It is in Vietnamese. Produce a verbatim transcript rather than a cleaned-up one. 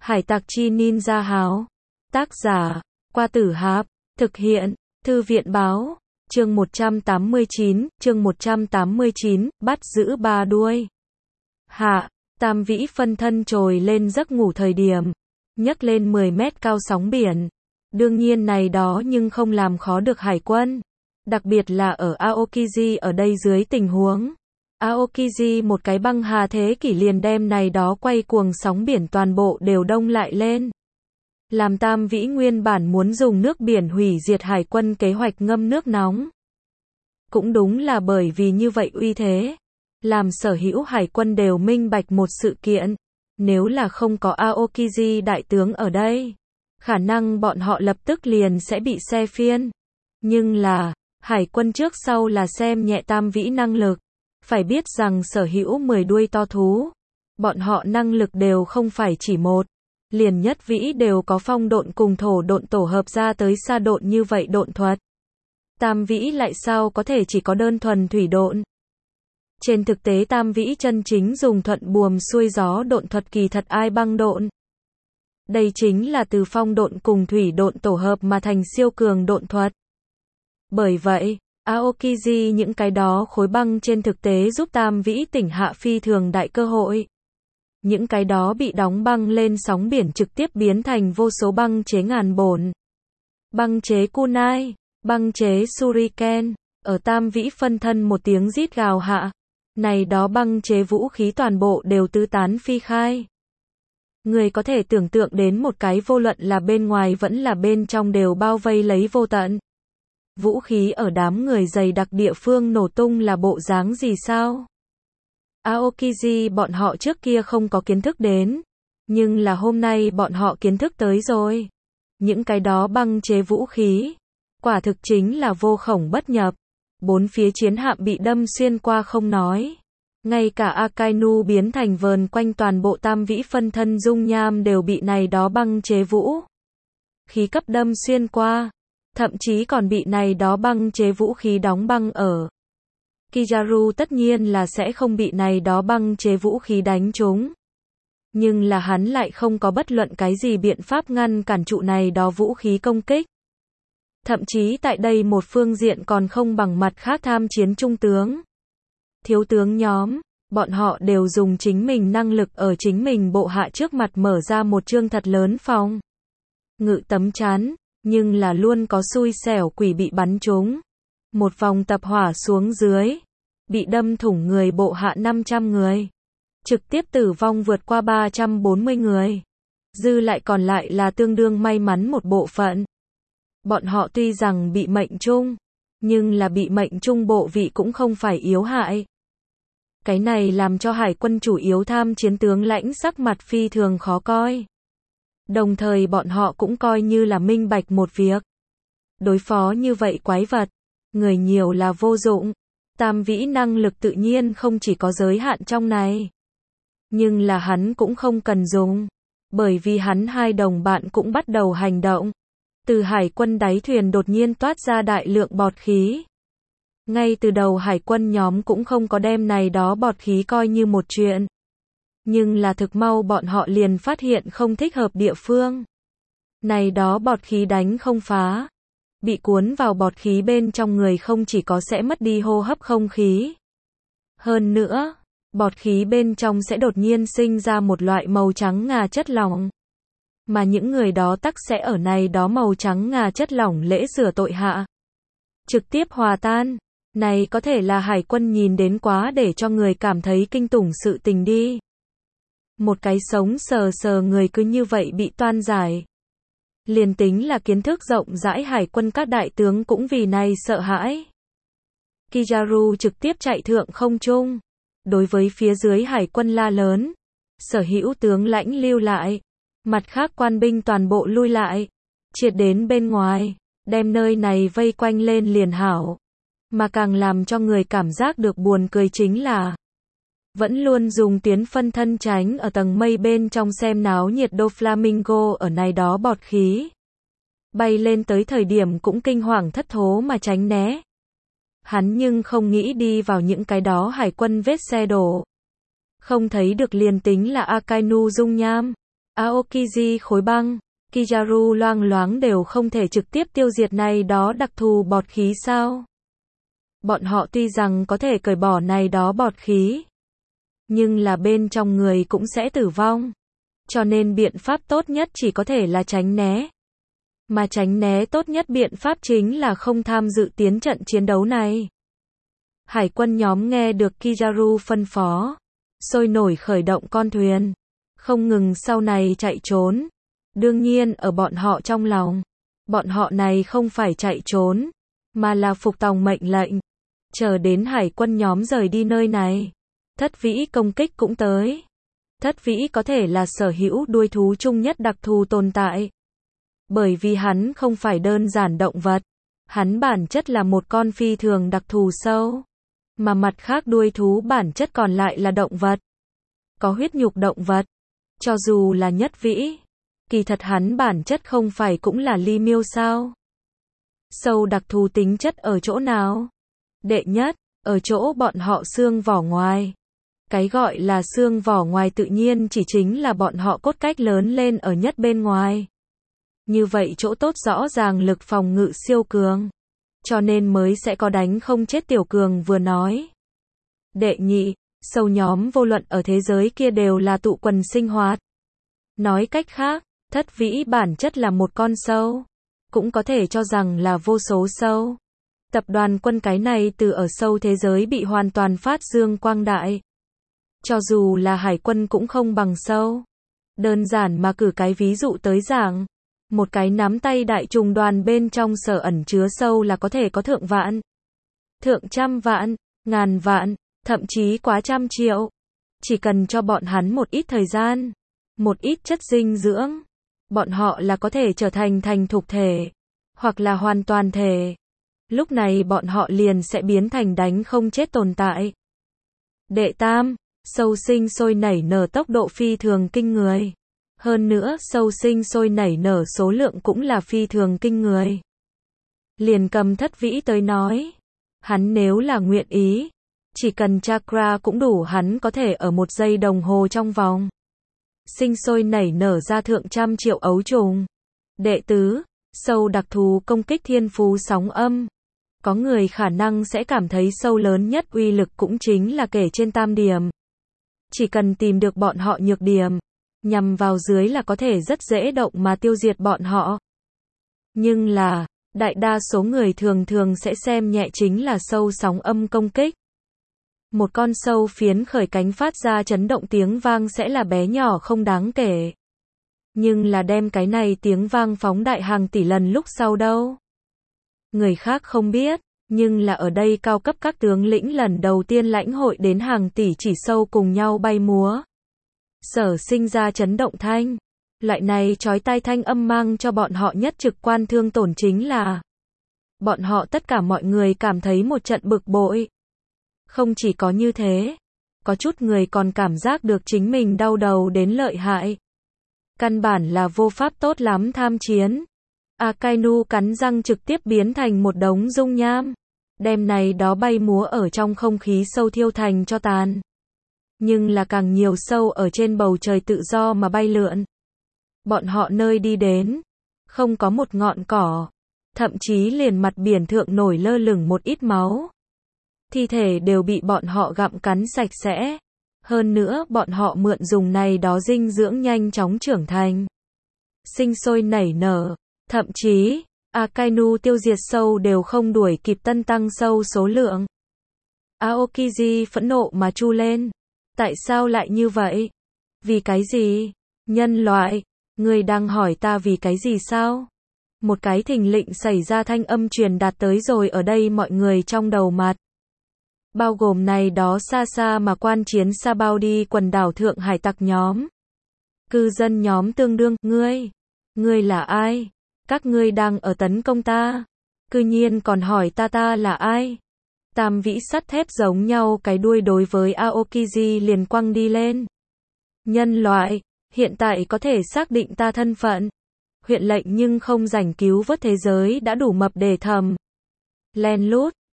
Hải tặc chi ninja háo. Tác giả, Qua Tử Hạp. Thực hiện, Thư viện báo. Chương một trăm tám mươi chín, chương một trăm tám mươi chín, bắt giữ ba đuôi. Hạ, Tam Vĩ phân thân trồi lên giấc ngủ thời điểm, nhấc lên mười mét cao sóng biển. Đương nhiên này đó nhưng không làm khó được hải quân. Đặc biệt là ở Aokiji ở đây dưới tình huống. Aokiji một cái băng hà thế kỷ liền đem này đó quay cuồng sóng biển toàn bộ đều đông lại lên. Làm Tam Vĩ nguyên bản muốn dùng nước biển hủy diệt hải quân kế hoạch ngâm nước nóng. Cũng đúng là bởi vì như vậy uy thế. Làm sở hữu hải quân đều minh bạch một sự kiện. Nếu là không có Aokiji đại tướng ở đây, khả năng bọn họ lập tức liền sẽ bị xe phiên. Nhưng là, hải quân trước sau là xem nhẹ Tam Vĩ năng lực. Phải biết rằng sở hữu mười đuôi to thú, bọn họ năng lực đều không phải chỉ một. Liền nhất vĩ đều có phong độn cùng thổ độn tổ hợp ra tới sa độn như vậy độn thuật. Tam Vĩ lại sao có thể chỉ có đơn thuần thủy độn. Trên thực tế Tam Vĩ chân chính dùng thuận buồm xuôi gió độn thuật kỳ thật ai băng độn. Đây chính là từ phong độn cùng thủy độn tổ hợp mà thành siêu cường độn thuật. Bởi vậy, Aokiji những cái đó khối băng trên thực tế giúp Tam Vĩ tỉnh hạ phi thường đại cơ hội. Những cái đó bị đóng băng lên sóng biển trực tiếp biến thành vô số băng chế ngàn bổn. Băng chế kunai, băng chế shuriken, ở Tam Vĩ phân thân một tiếng rít gào hạ. Này đó băng chế vũ khí toàn bộ đều tứ tán phi khai. Người có thể tưởng tượng đến một cái vô luận là bên ngoài vẫn là bên trong đều bao vây lấy vô tận. Vũ khí ở đám người dày đặc địa phương nổ tung là bộ dáng gì sao? Aokiji bọn họ trước kia không có kiến thức đến, nhưng là hôm nay bọn họ kiến thức tới rồi. Những cái đó băng chế vũ khí, quả thực chính là vô khổng bất nhập. Bốn phía chiến hạm bị đâm xuyên qua không nói. Ngay cả Akainu biến thành vờn quanh toàn bộ Tam Vĩ phân thân dung nham đều bị này đó băng chế vũ khí cấp đâm xuyên qua. Thậm chí còn bị này đó băng chế vũ khí đóng băng ở. Kizaru tất nhiên là sẽ không bị này đó băng chế vũ khí đánh trúng. Nhưng là hắn lại không có bất luận cái gì biện pháp ngăn cản trụ này đó vũ khí công kích. Thậm chí tại đây một phương diện còn không bằng mặt khác tham chiến trung tướng. Thiếu tướng nhóm, bọn họ đều dùng chính mình năng lực ở chính mình bộ hạ trước mặt mở ra một chương thật lớn phòng ngự tấm chắn. Nhưng là luôn có xui xẻo quỷ bị bắn trúng. Một vòng tập hỏa xuống dưới. Bị đâm thủng người bộ hạ năm trăm người. Trực tiếp tử vong vượt qua ba trăm bốn mươi người. Dư lại còn lại là tương đương may mắn một bộ phận. Bọn họ tuy rằng bị mệnh chung. Nhưng là bị mệnh chung bộ vị cũng không phải yếu hại. Cái này làm cho hải quân chủ yếu tham chiến tướng lãnh sắc mặt phi thường khó coi. Đồng thời bọn họ cũng coi như là minh bạch một việc. Đối phó như vậy quái vật, người nhiều là vô dụng. Tam Vĩ năng lực tự nhiên không chỉ có giới hạn trong này. Nhưng là hắn cũng không cần dùng. Bởi vì hắn hai đồng bạn cũng bắt đầu hành động. Từ hải quân đáy thuyền đột nhiên toát ra đại lượng bọt khí. Ngay từ đầu hải quân nhóm cũng không có đem này đó bọt khí coi như một chuyện. Nhưng là thực mau bọn họ liền phát hiện không thích hợp địa phương. Này đó bọt khí đánh không phá. Bị cuốn vào bọt khí bên trong người không chỉ có sẽ mất đi hô hấp không khí. Hơn nữa, bọt khí bên trong sẽ đột nhiên sinh ra một loại màu trắng ngà chất lỏng. Mà những người đó tắc sẽ ở này đó màu trắng ngà chất lỏng lễ rửa tội hạ. Trực tiếp hòa tan. Này có thể là hải quân nhìn đến quá để cho người cảm thấy kinh tủng sự tình đi. Một cái sống sờ sờ người cứ như vậy bị toan giải. Liền tính là kiến thức rộng rãi hải quân các đại tướng cũng vì này sợ hãi. Kizaru trực tiếp chạy thượng không trung. Đối với phía dưới hải quân la lớn. Sở hữu tướng lãnh lưu lại. Mặt khác quan binh toàn bộ lui lại. Triệt đến bên ngoài. Đem nơi này vây quanh lên liền hảo. Mà càng làm cho người cảm giác được buồn cười chính là vẫn luôn dùng tuyến phân thân tránh ở tầng mây bên trong xem náo nhiệt Doflamingo ở này đó bọt khí. Bay lên tới thời điểm cũng kinh hoàng thất thố mà tránh né. Hắn nhưng không nghĩ đi vào những cái đó hải quân vết xe đổ. Không thấy được liền tính là Akainu dung nham. Aokiji khối băng, Kizaru loang loáng đều không thể trực tiếp tiêu diệt này đó đặc thù bọt khí sao? Bọn họ tuy rằng có thể cởi bỏ này đó bọt khí, nhưng là bên trong người cũng sẽ tử vong. Cho nên biện pháp tốt nhất chỉ có thể là tránh né. Mà tránh né tốt nhất biện pháp chính là không tham dự tiến trận chiến đấu này. Hải quân nhóm nghe được Kizaru phân phó, sôi nổi khởi động con thuyền, không ngừng sau này chạy trốn. Đương nhiên ở bọn họ trong lòng, bọn họ này không phải chạy trốn, mà là phục tòng mệnh lệnh. Chờ đến hải quân nhóm rời đi nơi này, Thất Vĩ công kích cũng tới. Thất Vĩ có thể là sở hữu đuôi thú chung nhất đặc thù tồn tại. Bởi vì hắn không phải đơn giản động vật, hắn bản chất là một con phi thường đặc thù sâu. Mà mặt khác đuôi thú bản chất còn lại là động vật, có huyết nhục động vật. Cho dù là Nhất Vĩ, kỳ thật hắn bản chất không phải cũng là ly miêu sao? Sâu đặc thù tính chất ở chỗ nào? Đệ nhất, ở chỗ bọn họ xương vỏ ngoài. Cái gọi là xương vỏ ngoài tự nhiên chỉ chính là bọn họ cốt cách lớn lên ở nhất bên ngoài. Như vậy chỗ tốt rõ ràng lực phòng ngự siêu cường, cho nên mới sẽ có đánh không chết tiểu cường vừa nói. Đệ nhị, sâu nhóm vô luận ở thế giới kia đều là tụ quần sinh hoạt. Nói cách khác, Thất Vĩ bản chất là một con sâu, cũng có thể cho rằng là vô số sâu. Tập đoàn quân cái này từ ở sâu thế giới bị hoàn toàn phát dương quang đại. Cho dù là hải quân cũng không bằng sâu. Đơn giản mà cử cái ví dụ tới giảng, một cái nắm tay đại trùng đoàn bên trong sở ẩn chứa sâu là có thể có thượng vạn, thượng trăm vạn, ngàn vạn, thậm chí quá trăm triệu. Chỉ cần cho bọn hắn một ít thời gian, một ít chất dinh dưỡng, bọn họ là có thể trở thành thành thục thể, hoặc là hoàn toàn thể. Lúc này bọn họ liền sẽ biến thành đánh không chết tồn tại. Đệ tam, sâu sinh sôi nảy nở tốc độ phi thường kinh người. Hơn nữa, sâu sinh sôi nảy nở số lượng cũng là phi thường kinh người. Liền cầm Thất Vĩ tới nói, hắn nếu là nguyện ý, chỉ cần chakra cũng đủ hắn có thể ở một giây đồng hồ trong vòng sinh sôi nảy nở ra thượng trăm triệu ấu trùng. Đệ tứ, sâu đặc thù công kích thiên phú sóng âm. Có người khả năng sẽ cảm thấy sâu lớn nhất uy lực cũng chính là kể trên tam điểm. Chỉ cần tìm được bọn họ nhược điểm, nhằm vào dưới là có thể rất dễ động mà tiêu diệt bọn họ. Nhưng là, đại đa số người thường thường sẽ xem nhẹ chính là sâu sóng âm công kích. Một con sâu phiến khởi cánh phát ra chấn động tiếng vang sẽ là bé nhỏ không đáng kể. Nhưng là đem cái này tiếng vang phóng đại hàng tỷ lần lúc sau đâu. Người khác không biết, nhưng là ở đây cao cấp các tướng lĩnh lần đầu tiên lãnh hội đến hàng tỷ chỉ sâu cùng nhau bay múa. Sở sinh ra chấn động thanh. Loại này chói tai thanh âm mang cho bọn họ nhất trực quan thương tổn chính là bọn họ tất cả mọi người cảm thấy một trận bực bội. Không chỉ có như thế, có chút người còn cảm giác được chính mình đau đầu đến lợi hại. Căn bản là vô pháp tốt lắm tham chiến. Akainu cắn răng trực tiếp biến thành một đống dung nham. Đem này đó bay múa ở trong không khí sâu thiêu thành cho tàn. Nhưng là càng nhiều sâu ở trên bầu trời tự do mà bay lượn. Bọn họ nơi đi đến, không có một ngọn cỏ. Thậm chí liền mặt biển thượng nổi lơ lửng một ít máu. Thi thể đều bị bọn họ gặm cắn sạch sẽ. Hơn nữa bọn họ mượn dùng này đó dinh dưỡng nhanh chóng trưởng thành. Sinh sôi nảy nở. Thậm chí, Akainu tiêu diệt sâu đều không đuổi kịp tân tăng sâu số lượng. Aokiji phẫn nộ mà chu lên. Tại sao lại như vậy? Vì cái gì? Nhân loại, người đang hỏi ta vì cái gì sao? Một cái thình lình xảy ra thanh âm truyền đạt tới rồi ở đây mọi người trong đầu mặt. Bao gồm này đó xa xa mà quan chiến xa bao đi quần đảo Thượng Hải tặc nhóm. Cư dân nhóm tương đương, ngươi, ngươi là ai? Các ngươi đang ở tấn công ta. Cư nhiên còn hỏi ta ta là ai? Tam vĩ sắt thép giống nhau cái đuôi đối với Aokiji liền quăng đi lên. Nhân loại, hiện tại có thể xác định ta thân phận. Huyện lệnh nhưng không rảnh cứu vớt thế giới đã đủ mập để thầm. Len lút,